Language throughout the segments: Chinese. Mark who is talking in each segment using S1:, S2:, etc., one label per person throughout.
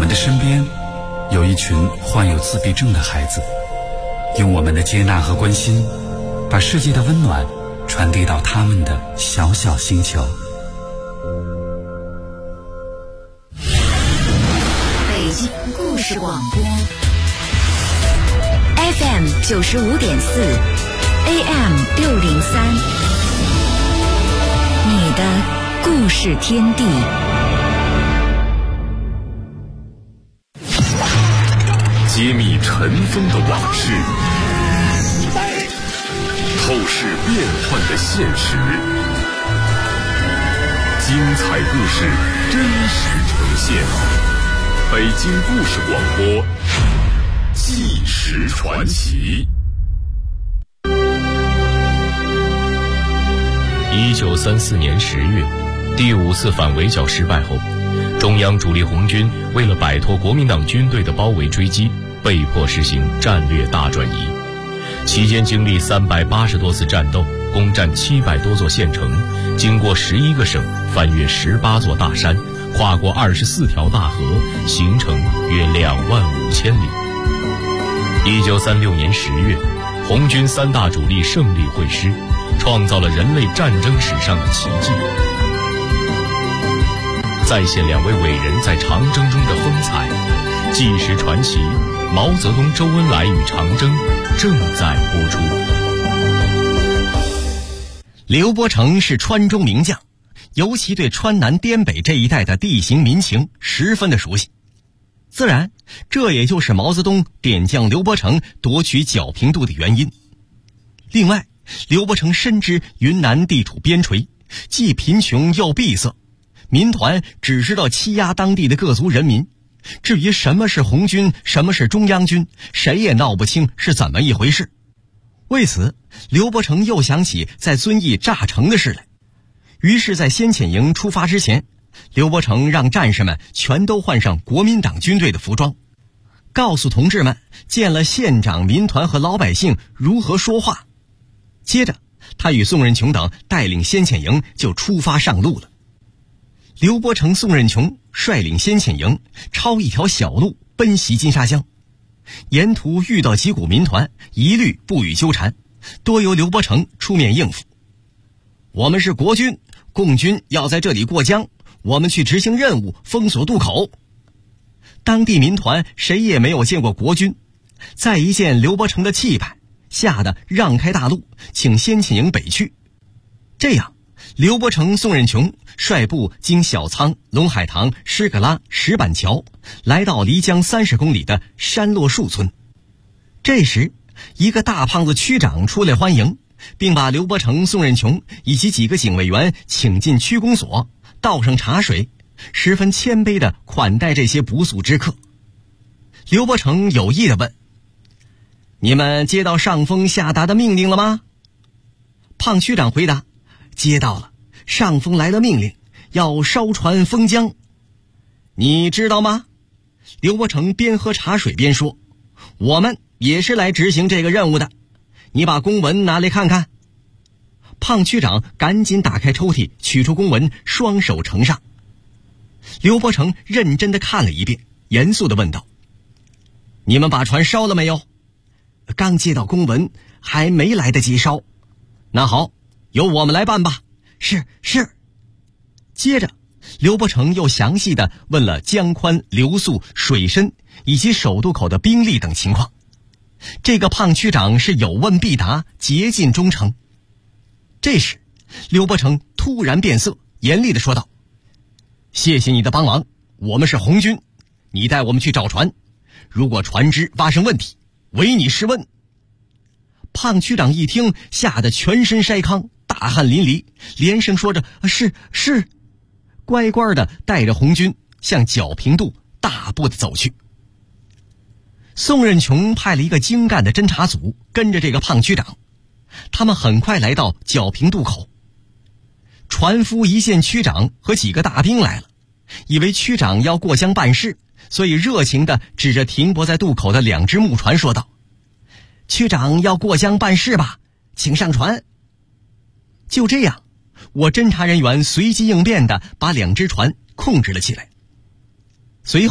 S1: 的身边有一群患有自闭症的孩子，用我们的接纳和关心，把世界的温暖传递到他们的小小星球。
S2: 北京故事广播 FM 95.4 AM 603，你的故事天地。
S3: 揭秘尘封的往事，透视变幻的现实，精彩故事真实呈现。北京故事广播，纪实传奇。
S4: 1934年10月，第5次反围剿失败后，中央主力红军为了摆脱国民党军队的包围追击，被迫实行战略大转移。期间经历380多次战斗，攻占700多座县城，经过11个省，翻越18座大山，跨过24条大河，行程约25000里。1936年10月，红军3大主力胜利会师，创造了人类战争史上的奇迹，再现2位伟人在长征中的风采。纪实传奇，毛泽东、周恩来与长征正在播出。
S5: 刘伯承是川中名将，尤其对川南滇北这一带的地形民情十分的熟悉，自然这也就是毛泽东点将刘伯承夺取皎平度的原因。另外，刘伯承深知云南地处边陲，既贫穷又闭塞，民团只知道欺压当地的各族人民，至于什么是红军，什么是中央军，谁也闹不清是怎么一回事。为此，刘伯承又想起在遵义炸城的事来。于是在先遣营出发之前，刘伯承让战士们全都换上国民党军队的服装，告诉同志们见了县长、民团和老百姓如何说话。接着他与宋任穷等带领先遣营就出发上路了。刘伯承、宋任穷率领先遣营抄一条小路奔袭金沙江，沿途遇到几股民团，一律不予纠缠，多由刘伯承出面应付。我们是国军，共军要在这里过江，我们去执行任务，封锁渡口。当地民团谁也没有见过国军，再一见刘伯承的气派，吓得让开大路，请先遣营北去。这样，刘伯承、宋任穷率部经小仓、龙海塘、施格拉、石板桥，来到离江30公里的山落树村。这时，一个大胖子区长出来欢迎，并把刘伯承、宋任穷以及几个警卫员请进区公所，倒上茶水，十分谦卑地款待这些不速之客。刘伯承有意地问：你们接到上峰下达的命令了吗？胖区长回答：接到了，上峰来了命令，要烧船封江。你知道吗？刘伯承边喝茶水边说：我们也是来执行这个任务的，你把公文拿来看看。胖区长赶紧打开抽屉，取出公文，双手呈上。刘伯承认真地看了一遍，严肃地问道：你们把船烧了没有？刚接到公文，还没来得及烧。那好，由我们来办吧。是。接着刘伯承又详细地问了江宽、流速、水深以及首渡口的兵力等情况。这个胖区长是有问必答，竭尽忠诚。这时刘伯承突然变色，严厉地说道：谢谢你的帮忙，我们是红军，你带我们去找船，如果船只发生问题，唯你是问。胖区长一听，吓得全身筛糠，大汗淋漓，连声说着是，乖乖地带着红军向皎平度大步地走去。宋任穷派了一个精干的侦察组跟着这个胖区长，他们很快来到皎平渡口。船夫一见区长和几个大兵来了，以为区长要过江办事，所以热情地指着停泊在渡口的2只木船说道：区长要过江办事吧，请上船。就这样，我侦察人员随机应变地把2只船控制了起来。随后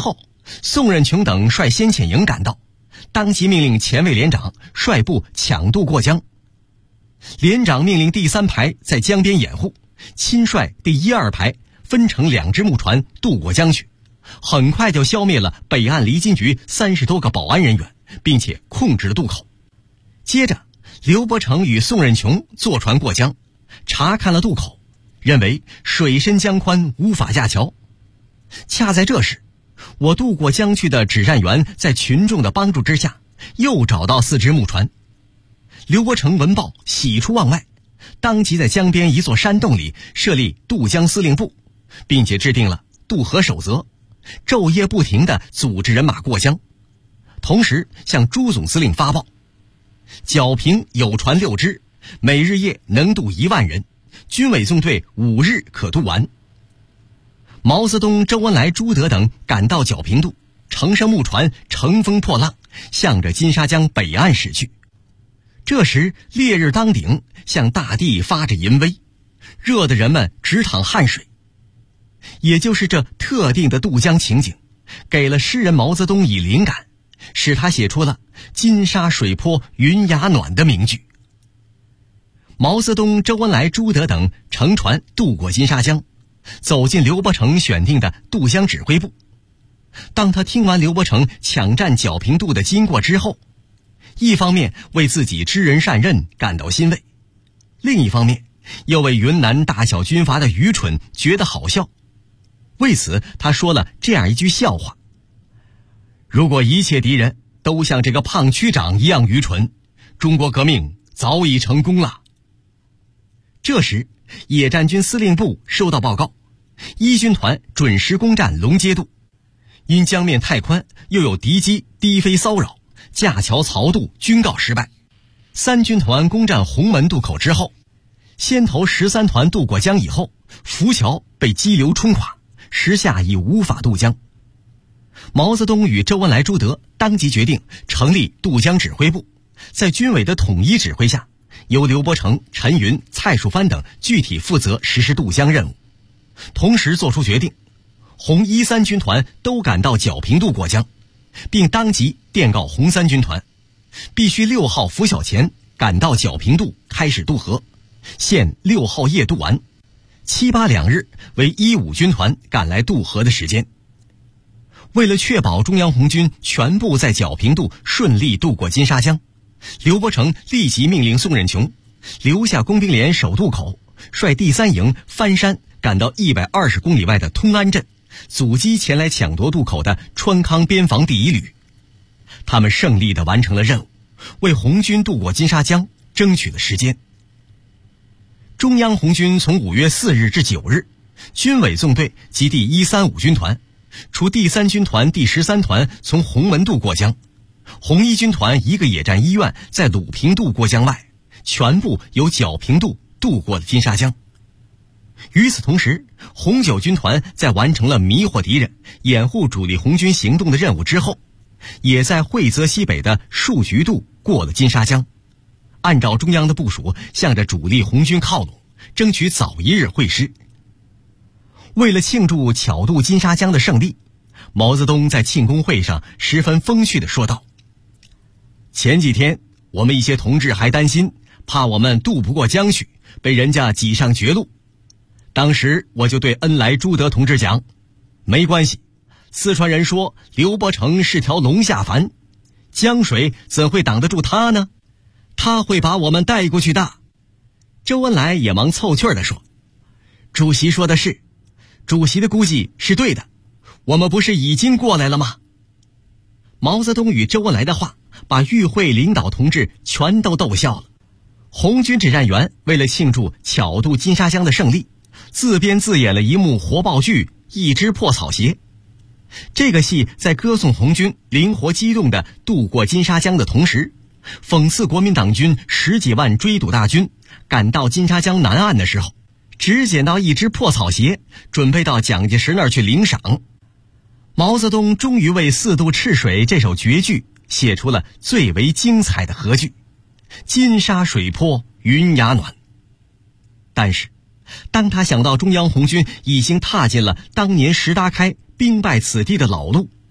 S5: 宋任穷等率先遣营赶到，当即命令前卫连长率部抢渡过江。连长命令第3排在江边掩护，亲率第1、2排分成2只木船渡过江去，很快就消灭了北岸离津局30多个保安人员，并且控制了渡口。接着刘伯承与宋任穷坐船过江，查看了渡口，认为水深江宽，无法架桥。恰在这时，我渡过江去的指战员在群众的帮助之下，又找到4只木船。刘伯承闻报，喜出望外，当即在江边一座山洞里设立渡江司令部，并且制定了渡河守则，昼夜不停地组织人马过江，同时向朱总司令发报，皎平有船6只，每日夜能渡1万人，军委纵队5日可渡完。毛泽东、周恩来、朱德等赶到皎平渡，乘上木船，乘风破浪，向着金沙江北岸驶去。这时烈日当顶，向大地发着淫威，热得人们直淌汗水。也就是这特定的渡江情景，给了诗人毛泽东以灵感，使他写出了金沙水波云崖暖的名句。毛泽东、周恩来、朱德等乘船渡过金沙江，走进刘伯承选定的渡江指挥部。当他听完刘伯承抢占皎平渡的经过之后，一方面为自己知人善任感到欣慰，另一方面又为云南大小军阀的愚蠢觉得好笑。为此他说了这样一句笑话：如果一切敌人都像这个胖区长一样愚蠢，中国革命早已成功了。这时野战军司令部收到报告，1军团准时攻占龙街渡，因江面太宽，又有敌机低飞骚扰，架桥漕渡均告失败。3军团攻占红门渡口之后，先头13团渡过江以后，浮桥被激流冲垮，时下已无法渡江。毛泽东与周恩来、朱德当即决定成立渡江指挥部，在军委的统一指挥下，由刘伯承、陈云、蔡树藩等具体负责实施渡江任务。同时作出决定，红1、3军团都赶到皎平渡过江，并当即电告红3军团，必须6号拂晓前赶到皎平渡开始渡河，限6号夜渡完，7、8两日为1、5军团赶来渡河的时间。为了确保中央红军全部在皎平渡顺利渡过金沙江，刘伯承立即命令宋任穷留下工兵连守渡口，率第3营翻山赶到120公里外的通安镇，阻击前来抢夺渡口的川康边防第1旅。他们胜利地完成了任务，为红军渡过金沙江争取了时间。中央红军从5月4日至9日，军委纵队及第135军团，除第3军团、第13团从红门渡过江，红1军团1个野战医院在鲁平渡过江外，全部由皎平渡渡过了金沙江。与此同时，红9军团在完成了迷惑敌人、掩护主力红军行动的任务之后，也在惠泽西北的树菊渡过了金沙江，按照中央的部署，向着主力红军靠拢，争取早一日会师。为了庆祝巧渡金沙江的胜利，毛泽东在庆功会上十分风趣地说道：前几天我们一些同志还担心，怕我们渡不过江去，被人家挤上绝路。当时我就对恩来、朱德同志讲，没关系，四川人说刘伯承是条龙下凡，江水怎会挡得住他呢？他会把我们带过去的。周恩来也忙凑趣儿地说，主席说的是，主席的估计是对的，我们不是已经过来了吗？毛泽东与周恩来的话把与会领导同志全都逗笑了。红军指战员为了庆祝巧渡金沙江的胜利，自编自演了一幕活报剧《一只破草鞋》。这个戏在歌颂红军灵活机动地渡过金沙江的同时，讽刺国民党军10几万追堵大军赶到金沙江南岸的时候，只捡到一只破草鞋，准备到蒋介石那儿去领赏。毛泽东终于为4渡赤水这首绝句写出了最为精彩的和句：金沙水波云崖暖。但是当他想到中央红军已经踏进了当年石达开兵败此地的老路，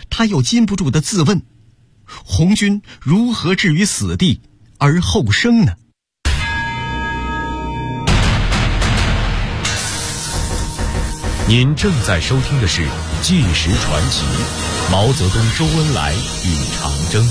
S5: 他又禁不住地自问：红军如何置于死地而后生呢？
S4: 您正在收听的是《纪实传奇》，毛泽东、周恩来与长征。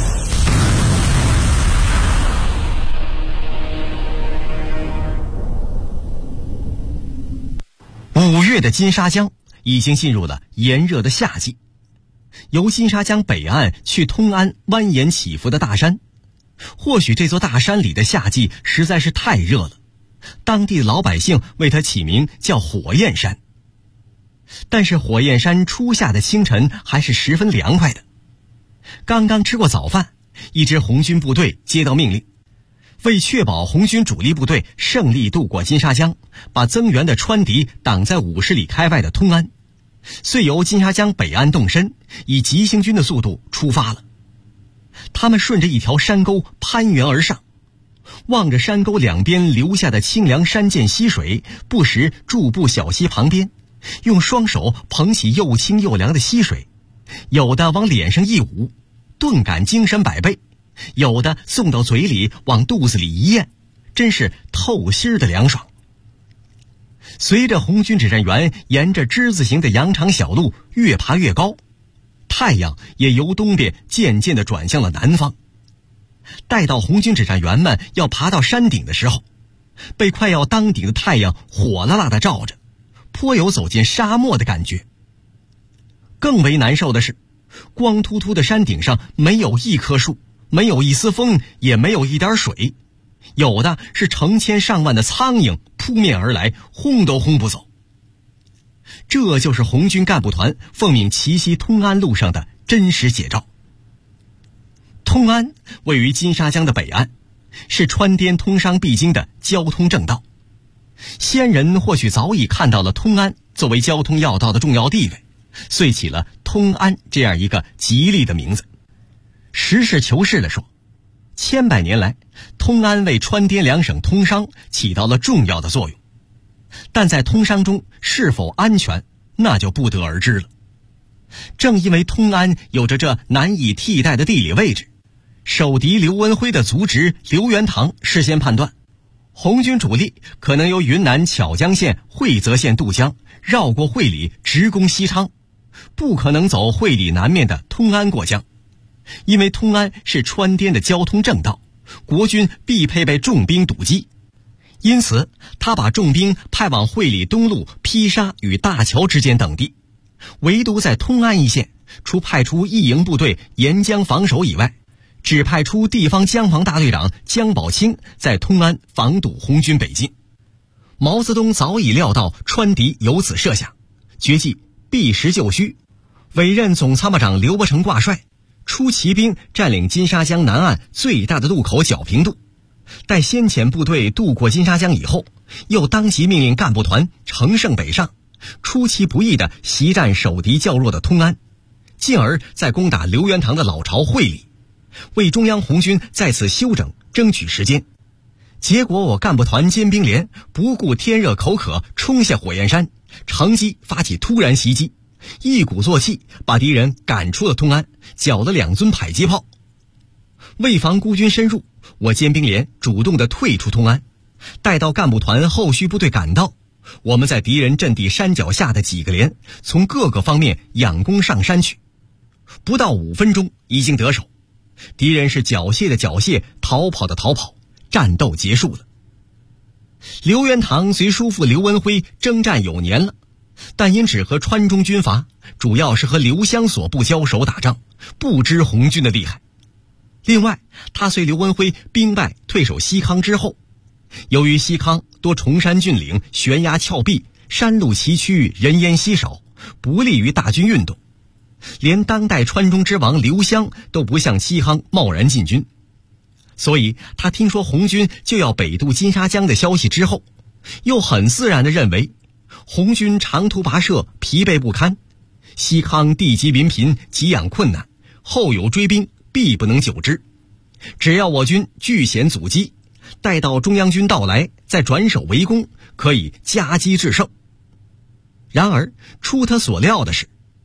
S5: 5月的金沙江已经进入了炎热的夏季，由金沙江北岸去通安蜿蜒起伏的大山，或许这座大山里的夏季实在是太热了，当地的老百姓为它起名叫火焰山。但是火焰山初夏的清晨还是十分凉快的。刚刚吃过早饭，一支红军部队接到命令，为确保红军主力部队胜利渡过金沙江，把增援的川敌挡在50里开外的通安，遂由金沙江北岸动身，以急行军的速度出发了。他们顺着一条山沟攀援而上，望着山沟两边流下的清凉山涧溪水，不时驻步小溪旁边，用双手捧起又清又凉的溪水，有的往脸上一捂，顿感精神百倍，有的送到嘴里往肚子里一咽，真是透心的凉爽。随着红军指战员沿着之字形的羊肠小路越爬越高，太阳也由东边渐渐地转向了南方。待到红军指战员们要爬到山顶的时候，被快要当顶的太阳火辣辣地照着，颇有走进沙漠的感觉。更为难受的是，光秃秃的山顶上没有一棵树，没有一丝风，也没有一点水，有的是成千上万的苍蝇扑面而来，轰都轰不走。这就是红军干部团奉命奇袭通安路上的真实写照。通安位于金沙江的北岸，是川滇通商必经的交通正道。先人或许早已看到了通安作为交通要道的重要地位，遂起了通安这样一个吉利的名字。实事求是地说，千百年来，通安为川滇两省通商起到了重要的作用，但在通商中是否安全，那就不得而知了。正因为通安有着这难以替代的地理位置，守敌刘文辉的族侄刘元堂事先判断，红军主力可能由云南巧江县惠泽县渡江，绕过会理直攻西昌，不可能走会理南面的通安过江。因为通安是川滇的交通正道，国军必配备重兵堵击，因此他把重兵派往会理东路披沙与大桥之间等地，唯独在通安一线，除派出一营部队沿江防守以外，只派出地方江防大队长江宝清在通安防堵红军北进。毛泽东早已料到川敌由此设想，决计避实就虚，委任总参谋长刘伯承挂帅，出骑兵占领金沙江南岸最大的渡口皎平渡。待先遣部队渡过金沙江以后，又当即命令干部团乘胜北上，出其不意地袭占守敌较弱的通安，进而再攻打刘元堂的老巢会理，为中央红军在此休整争取时间。结果我干部团尖兵连不顾天热口渴，冲下火焰山，乘机发起突然袭击，一鼓作气把敌人赶出了通安，缴了2尊迫击炮。为防孤军深入，我尖兵连主动地退出通安。待到干部团后续部队赶到，我们在敌人阵地山脚下的几个连从各个方面仰攻上山去，不到5分钟已经得手。敌人是缴械的缴械，逃跑的逃跑，战斗结束了。刘元堂随叔父刘文辉征战有年了，但因只和川中军阀，主要是和刘湘所部交手打仗，不知红军的厉害。另外，他随刘文辉兵败退守西康之后，由于西康多崇山峻岭，悬崖峭壁，山路崎岖，人烟稀少，不利于大军运动，连当代川中之王刘湘都不向西康贸然进军。所以他听说红军就要北渡金沙江的消息之后，又很自然地认为红军长途跋涉，疲惫不堪，西康地级临贫，给养困难，后有追兵，必不能久之。只要我军据险阻击，待到中央军到来，再转守为攻，可以夹击制胜。然而出他所料的是，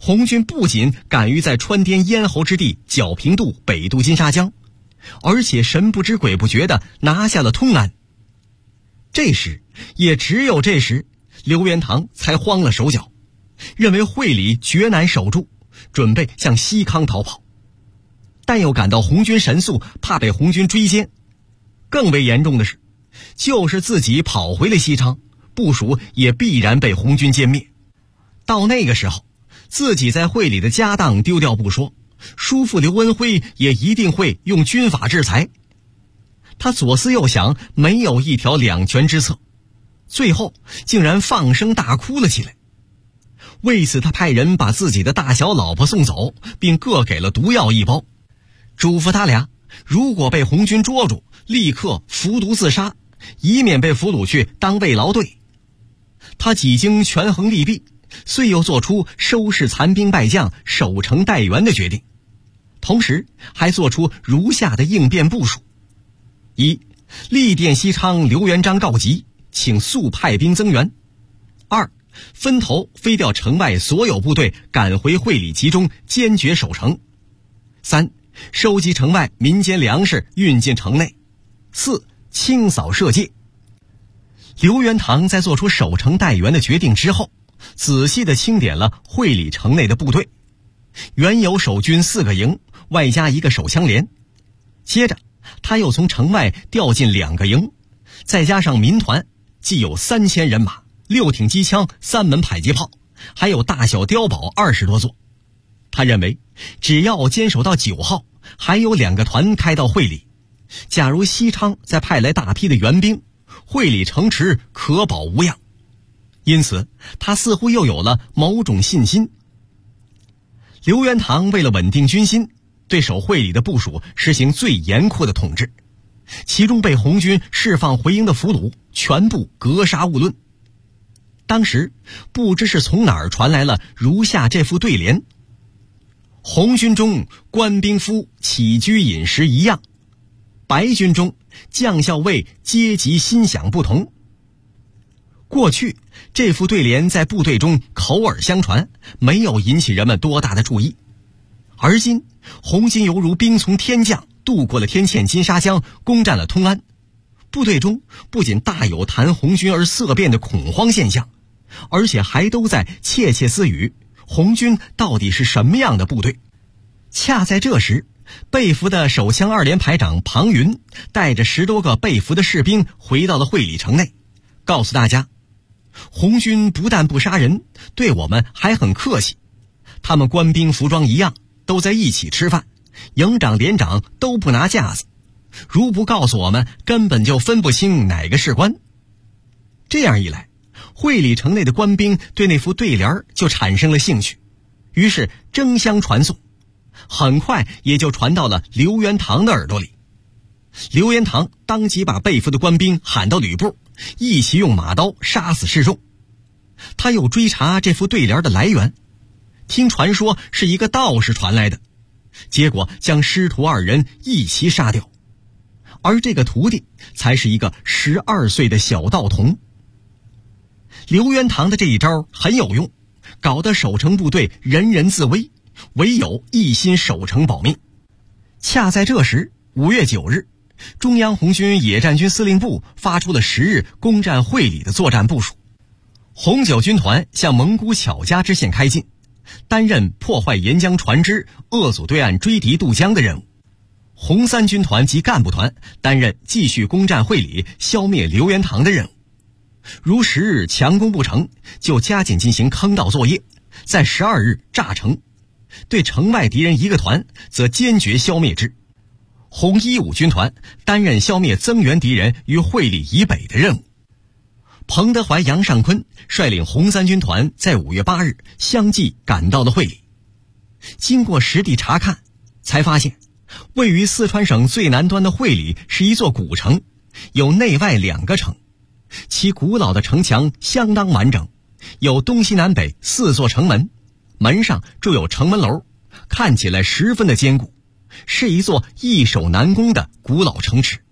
S5: 红军不仅敢于在川滇咽喉之地剿平渡、北渡金沙江，而且神不知鬼不觉地拿下了通安。这时，也只有这时，刘元堂才慌了手脚，认为会理绝难守住，准备向西康逃跑，但又感到红军神速，怕被红军追歼。更为严重的是，就是自己跑回了西昌，部署也必然被红军歼灭。到那个时候，自己在会理的家当丢掉不说，叔父刘文辉也一定会用军法制裁。他左思右想，没有一条两全之策，最后竟然放声大哭了起来。为此，他派人把自己的大小老婆送走，并各给了毒药1包，嘱咐他俩如果被红军捉住，立刻服毒自杀，以免被俘虏去当慰劳队。他几经权衡利弊，遂又做出收拾残兵败将、守城待援的决定，同时还做出如下的应变部署：一、力电西昌刘元璋告急，请速派兵增援；二、分头飞调城外所有部队赶回会理集中，坚决守城；三、收集城外民间粮食运进城内；四、清扫社稷。刘元堂在做出守城待援的决定之后，仔细地清点了会理城内的部队，原有守军4个营，外加1个手枪连。接着他又从城外调进2个营，再加上民团，既有3000人马、6挺机枪、3门迫击炮，还有大小碉堡20多座。他认为只要坚守到9号，还有2个团开到会理，假如西昌再派来大批的援兵，会理城池可保无恙。因此他似乎又有了某种信心。刘元堂为了稳定军心，对守会理的部署实行最严酷的统治，其中被红军释放回营的俘虏全部格杀勿论。当时不知是从哪儿传来了如下这副对联：红军中官兵夫起居饮食一样，白军中将校尉阶级心想不同。过去这副对联在部队中口耳相传，没有引起人们多大的注意。而今红军犹如兵从天降，渡过了天堑金沙江，攻占了通安，部队中不仅大有谈红军而色变的恐慌现象，而且还都在窃窃私语，红军到底是什么样的部队。恰在这时，被俘的手枪2连排长庞云带着10多个被俘的士兵回到了会理城内，告诉大家，红军不但不杀人，对我们还很客气，他们官兵服装一样，都在一起吃饭，营长连长都不拿架子，如不告诉我们，根本就分不清哪个是官。这样一来，会理城内的官兵对那副对联就产生了兴趣，于是争相传颂，很快也就传到了刘元堂的耳朵里。刘元堂当即把被俘的官兵喊到旅部，一起用马刀杀死示众。他又追查这副对联的来源，听传说是一个道士传来的，结果将师徒2人一齐杀掉，而这个徒弟才是一个12岁的小道童。刘元堂的这一招很有用，搞得守城部队人人自危，唯有一心守城保命。恰在这时，5月9日，中央红军野战军司令部发出了10日攻占会理的作战部署。红9军团向蒙古巧家支线开进，担任破坏沿江船只、扼阻对岸追敌渡江的任务。红3军团及干部团担任继续攻占会理、消灭刘元堂的任务。如10日强攻不成，就加紧进行坑道作业，在12日炸城，对城外敌人1个团则坚决消灭之。红15军团担任消灭增援敌人于会理以北的任务。彭德怀、杨尚昆率领红3军团在5月8日相继赶到了会理。经过实地查看，才发现位于四川省最南端的会理是一座古城，有内外2个城，其古老的城墙相当完整，有东西南北4座城门，门上筑有城门楼，看起来十分的坚固，是一座易守难攻的古老城池。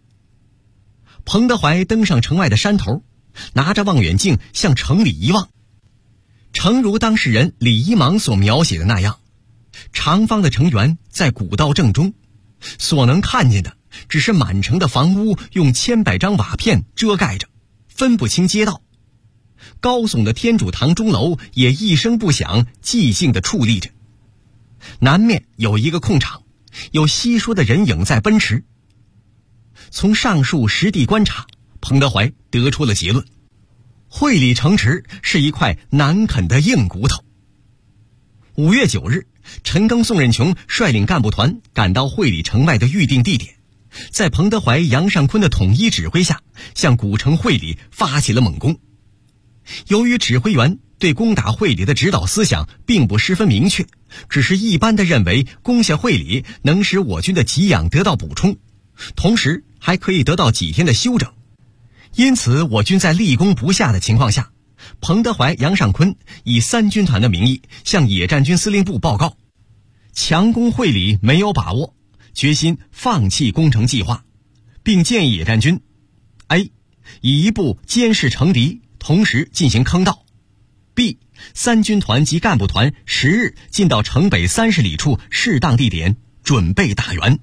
S5: 彭德怀登上城外的山头，拿着望远镜向城里一望， 诚如当事人李一芒所描写的那样，长方的城垣在古道正中，所能看见的只是满城的房屋用千百张瓦片遮盖着，分不清街道。高耸的天主堂钟楼也一声不响，寂静地矗立着。南面有一个空场，有稀疏的人影在奔驰。从上述实地观察，彭德怀得出了结论：会理城池是一块难啃的硬骨头。5月9日，陈赓、宋任穷率领干部团赶到会理城外的预定地点，在彭德怀、杨尚昆的统一指挥下，向古城会理发起了猛攻。由于指挥员对攻打会理的指导思想并不十分明确，只是一般地认为攻下会理能使我军的给养得到补充，同时还可以得到几天的休整。因此我军在立功不下的情况下，彭德怀、杨尚昆以3军团的名义向野战军司令部报告，强攻会理没有把握，决心放弃攻城计划，并建议野战军 A 以一部监视城敌，同时进行坑道； B 3军团及干部团10日进到城北30里处适当地点，准备打援。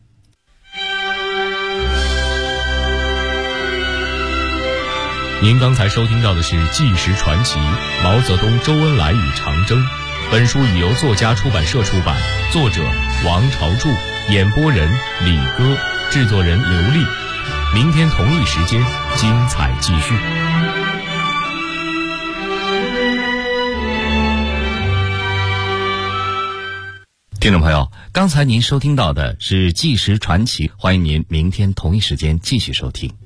S4: 您刚才收听到的是《纪实传奇：毛泽东、周恩来与长征》。本书已由作家出版社出版，作者王朝柱，演播人李歌，制作人刘丽。明天同一时间，精彩继续。
S6: 听众朋友，刚才您收听到的是《纪实传奇》，欢迎您明天同一时间继续收听。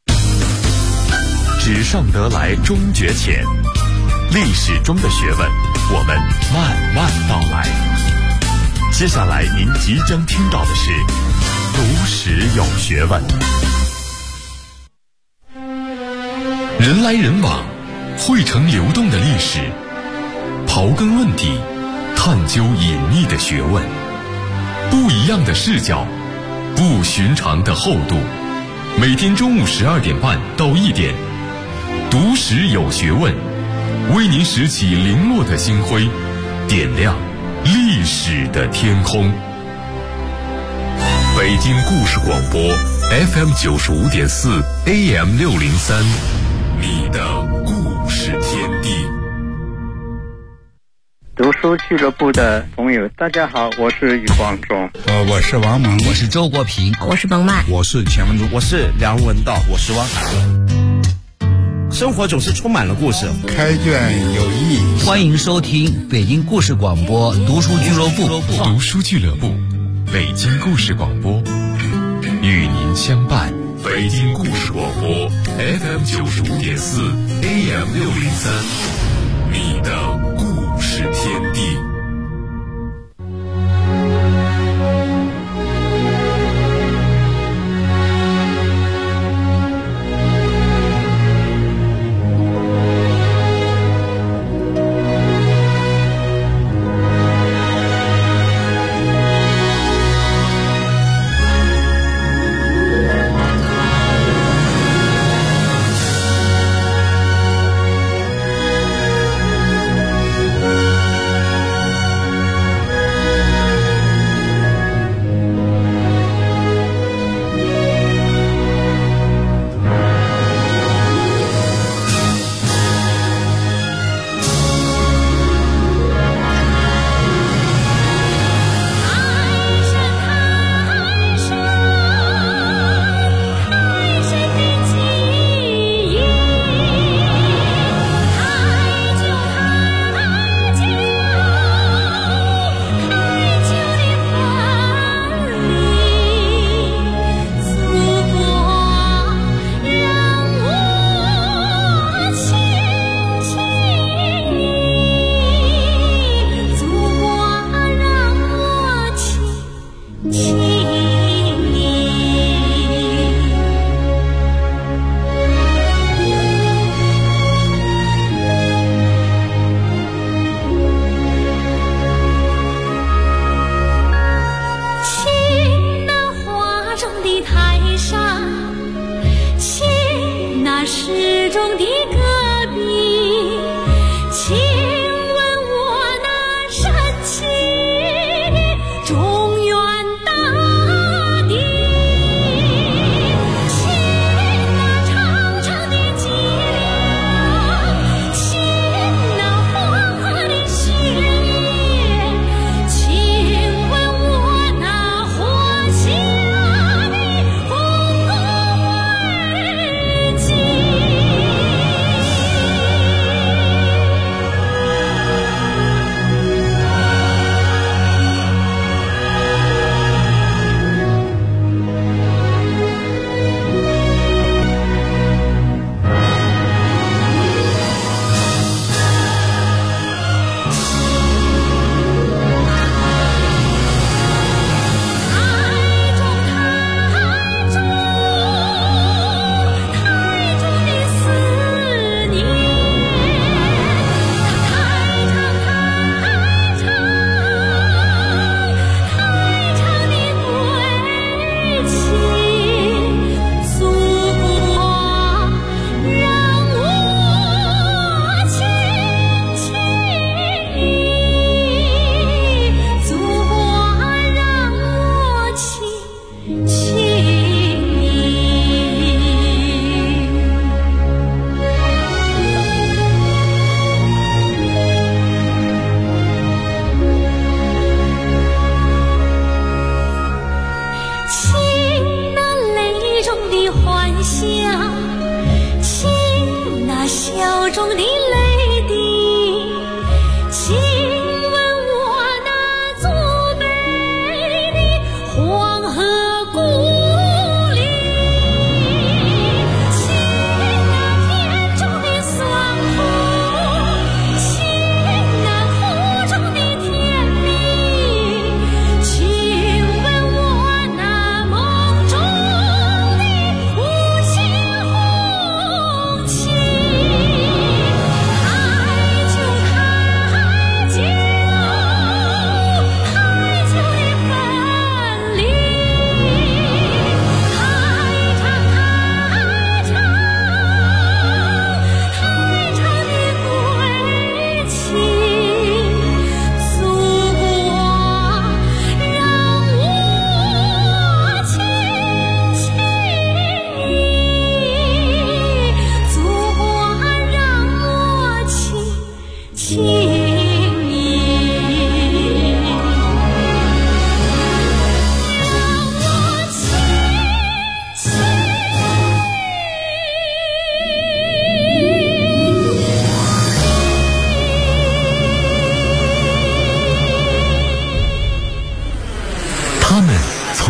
S3: 纸上得来终觉浅，历史中的学问，我们慢慢道来。接下来您即将听到的是读史有学问。人来人往，汇成流动的历史，刨根问底，探究隐秘的学问，不一样的视角，不寻常的厚度。每天中午12点半到1点，读史有学问，为您拾起零落的星辉，点亮历史的天空。北京故事广播 FM 95.4 AM 603，你的故事天地。
S7: 读书俱乐部的朋友，大家好，我是余光中。
S8: 我是王蒙，
S9: 我是周国平，
S10: 我是彭曼，
S8: 我是钱文忠，
S11: 我是梁文道，我是汪海。生活总是充满了故事，
S8: 开卷有益。
S9: 欢迎收听北京故事广播读书俱乐部。
S3: 读书俱乐部，北京故事广播，与您相伴。北京故事广播 FM 95.4 AM 603，你的故事天地。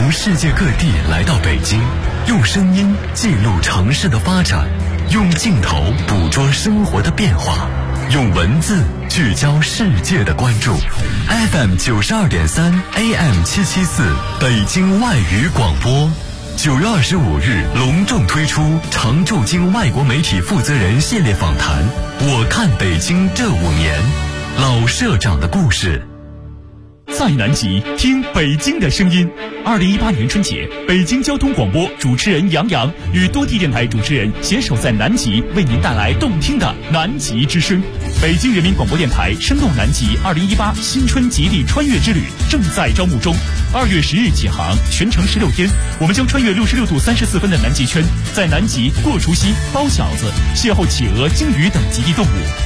S3: 从世界各地来到北京，用声音记录城市的发展，用镜头捕捉生活的变化，用文字聚焦世界的关注。FM 92.3 AM 774北京外语广播，9月25日隆重推出常驻京外国媒体负责人系列访谈。我看北京这5年，老社长的故事。
S10: 在南极听北京的声音。2018年春节，北京交通广播主持人杨洋与多地电台主持人携手在南极，为您带来动听的南极之声。北京人民广播电台声动南极2018新春极地穿越之旅正在招募中，2月10日起航，全程16天，我们将穿越66度34分的南极圈，在南极过除夕、包饺子，邂逅企鹅、鲸鱼等极地动物。